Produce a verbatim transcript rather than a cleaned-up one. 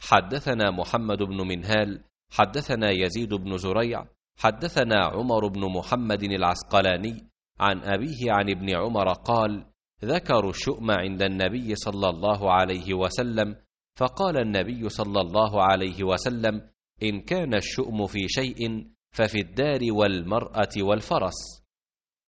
حدثنا محمد بن منهال حدثنا يزيد بن زريع حدثنا عمر بن محمد العسقلاني عن أبيه عن ابن عمر قال: ذكروا الشؤم عند النبي صلى الله عليه وسلم، فقال النبي صلى الله عليه وسلم: إن كان الشؤم في شيء ففي الدار والمرأة والفرس.